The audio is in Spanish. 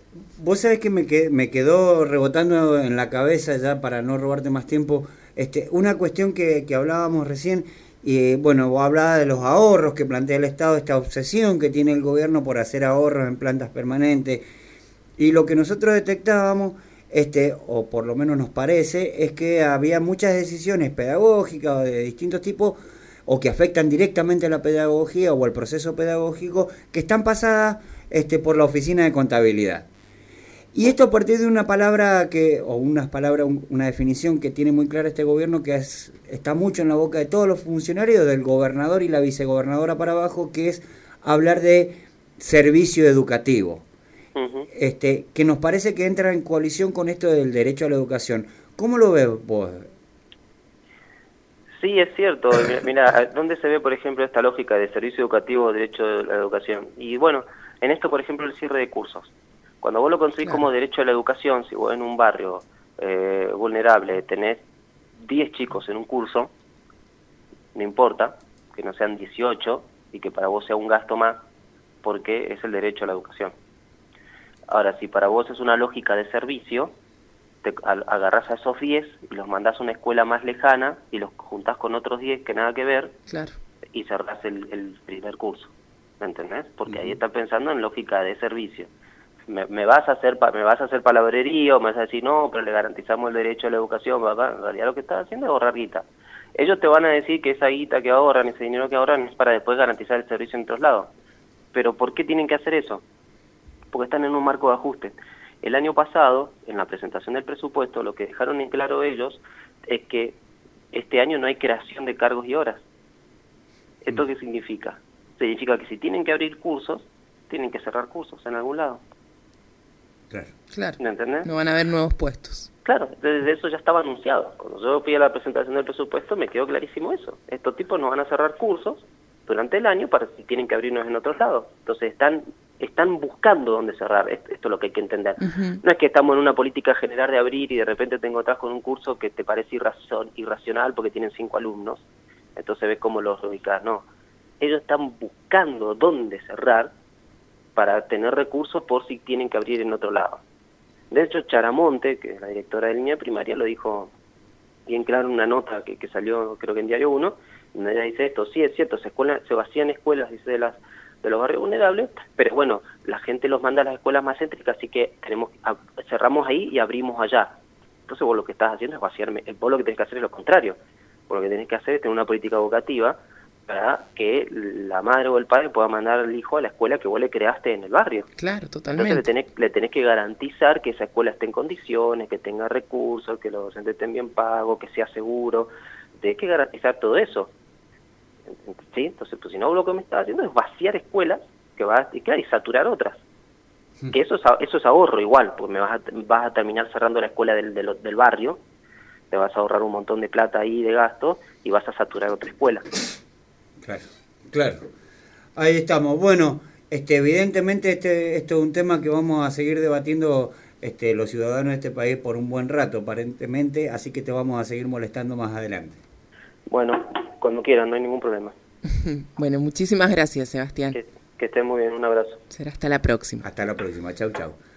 Vos sabés que me quedó rebotando en la cabeza, ya para no robarte más tiempo, una cuestión que hablábamos recién. Y bueno, vos hablabas de los ahorros que plantea el Estado, esta obsesión que tiene el gobierno por hacer ahorros en plantas permanentes. Y lo que nosotros detectábamos, o por lo menos nos parece, es que había muchas decisiones pedagógicas o de distintos tipos, o que afectan directamente a la pedagogía o al proceso pedagógico, que están pasadas por la oficina de contabilidad. Y esto a partir de una palabra o unas palabras, una definición que tiene muy clara este gobierno, que está mucho en la boca de todos los funcionarios, del gobernador y la vicegobernadora para abajo, que es hablar de servicio educativo. Uh-huh. Que nos parece que entra en coalición con esto del derecho a la educación. ¿Cómo lo ves vos? Sí, es cierto. Mira, ¿dónde se ve, por ejemplo, esta lógica de servicio educativo, derecho a la educación? Y bueno, en esto, por ejemplo, el cierre de cursos. Cuando vos lo conseguís como derecho a la educación, si vos en un barrio vulnerable tenés 10 chicos en un curso, no importa, que no sean 18 y que para vos sea un gasto más, porque es el derecho a la educación. Ahora, si para vos es una lógica de servicio, te agarrás a esos 10 y los mandás a una escuela más lejana y los juntás con otros 10 que nada que ver, claro, y cerrás el primer curso, ¿me entendés? Porque ahí estás pensando en lógica de servicio. Me vas a hacer palabrería o me vas a decir, no, pero le garantizamos el derecho a la educación, ¿verdad? En realidad lo que estás haciendo es ahorrar guita. Ellos te van a decir que esa guita que ahorran, ese dinero que ahorran es para después garantizar el servicio en otros lados. Pero ¿por qué tienen que hacer eso? Porque están en un marco de ajuste. El año pasado, en la presentación del presupuesto, lo que dejaron en claro ellos es que este año no hay creación de cargos y horas. ¿Esto qué significa? Significa que si tienen que abrir cursos, tienen que cerrar cursos en algún lado. Claro. ¿Me entendés? No van a haber nuevos puestos. Claro, desde eso ya estaba anunciado. Cuando yo fui a la presentación del presupuesto me quedó clarísimo eso. Estos tipos no van a cerrar cursos durante el año para si tienen que abrirnos en otros lados. Entonces están buscando dónde cerrar. Esto es lo que hay que entender. Uh-huh. No es que estamos en una política general de abrir y de repente tengo atrás con un curso que te parece irracional porque tienen 5 alumnos. Entonces ves cómo los ubicás. No. Ellos están buscando dónde cerrar para tener recursos por si tienen que abrir en otro lado. De hecho, Charamonte, que es la directora de línea primaria, lo dijo bien claro en una nota que salió, creo que en Diario 1, donde ella dice esto: sí, es cierto, se vacían escuelas, dice, de los barrios vulnerables, pero bueno, la gente los manda a las escuelas más céntricas, así que cerramos ahí y abrimos allá. Entonces vos lo que estás haciendo es vaciarme. Vos lo que tenés que hacer es lo contrario. Vos lo que tenés que hacer es tener una política educativa para que la madre o el padre pueda mandar al hijo a la escuela que vos le creaste en el barrio. Claro, totalmente. Entonces le tenés que garantizar que esa escuela esté en condiciones, que tenga recursos, que los docentes estén bien pagos, que sea seguro. Tenés que garantizar todo eso. ¿Sí? Entonces, pues si no, lo que me estás haciendo es vaciar escuelas y saturar otras. Que eso es ahorro igual, porque vas a terminar cerrando la escuela del barrio, te vas a ahorrar un montón de plata ahí de gasto y vas a saturar otra escuela. Claro. Ahí estamos. Bueno, evidentemente esto es un tema que vamos a seguir debatiendo los ciudadanos de este país por un buen rato, aparentemente, así que te vamos a seguir molestando más adelante. Bueno, cuando quieran, no hay ningún problema. Bueno, muchísimas gracias, Sebastián. Que estén muy bien, un abrazo. Será hasta la próxima. Hasta la próxima, chau.